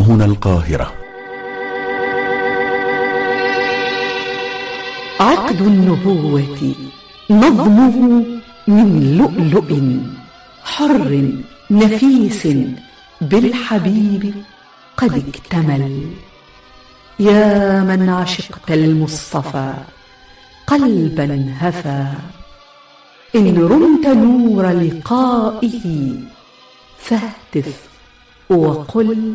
هنا القاهرة. عقد النبوة نظمه من لؤلؤ حر نفيس بالحبيب قد اكتمل. يا من عشقت المصطفى قلبا هفى، إن رمت نور لقائه فاهتف وقل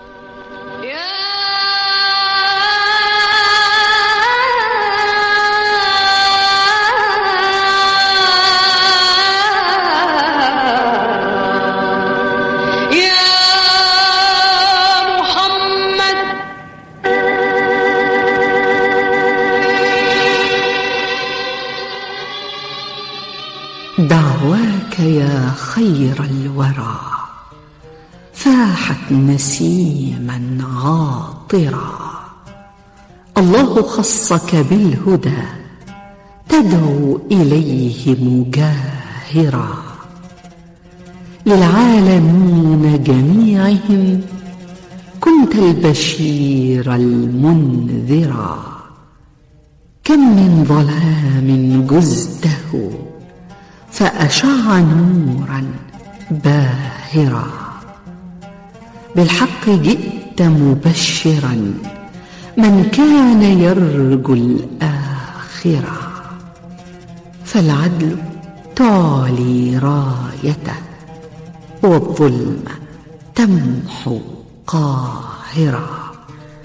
دعواك يا خير الورى فاحت نسيما عاطرا. الله خصك بالهدى تدعو إليه مجاهرا، للعالمين جميعهم كنت البشير المنذرا. كم من ظلام جزته فأشع نورا باهرا، بالحق جئت مبشرا من كان يرجو الآخرة. فالعدل تعلي رايته والظلم تمحو قاهرا،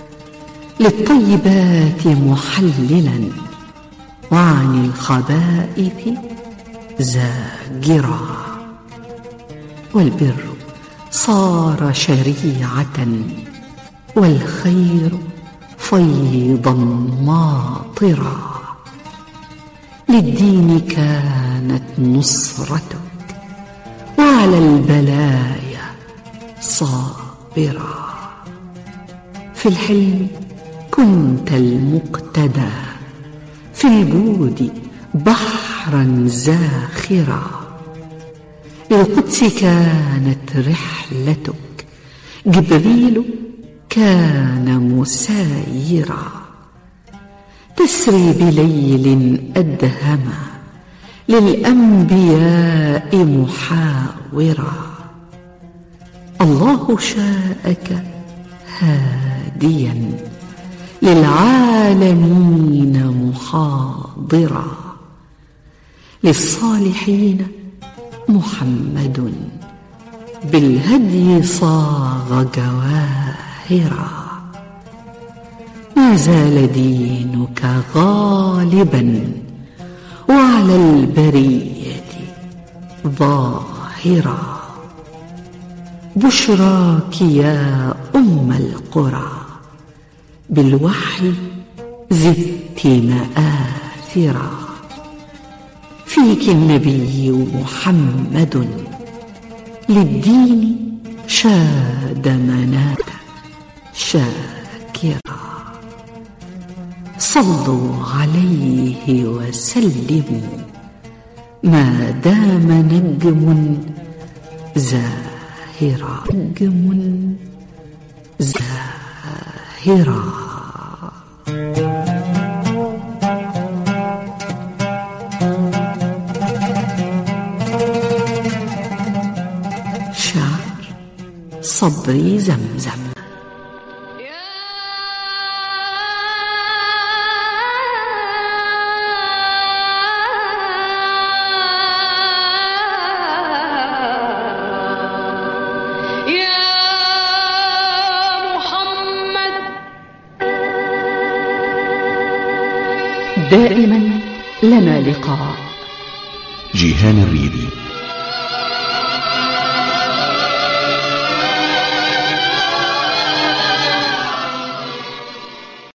للطيبات محللا وعن الخبائث زاجرا. والبر صار شريعة والخير فيضا ماطرا، للدين كانت نصرتك وعلى البلايا صابرا. في الحلم كنت المقتدى، في الجود بحرا زاخرا، للقدس كانت رحلتك جبريل كان مسايرا. تسري بليل أدهم للأنبياء محاورا. الله شاءك هاديا للعالمين محاضرا، للصالحين محمد بالهدي صاغ جواهرا. ما زال دينك غالبا وعلى البرية ظاهرا. بشراك يا أم القرى بالوحي زدت مآثرا. فيك النبي محمد للدين شاد مناة شاكرا. صلوا عليه وسلموا ما دام نجم زاهرا، نجم زاهرا. صبري زمزم. دائما لنا لقاء. جيهان الريدي.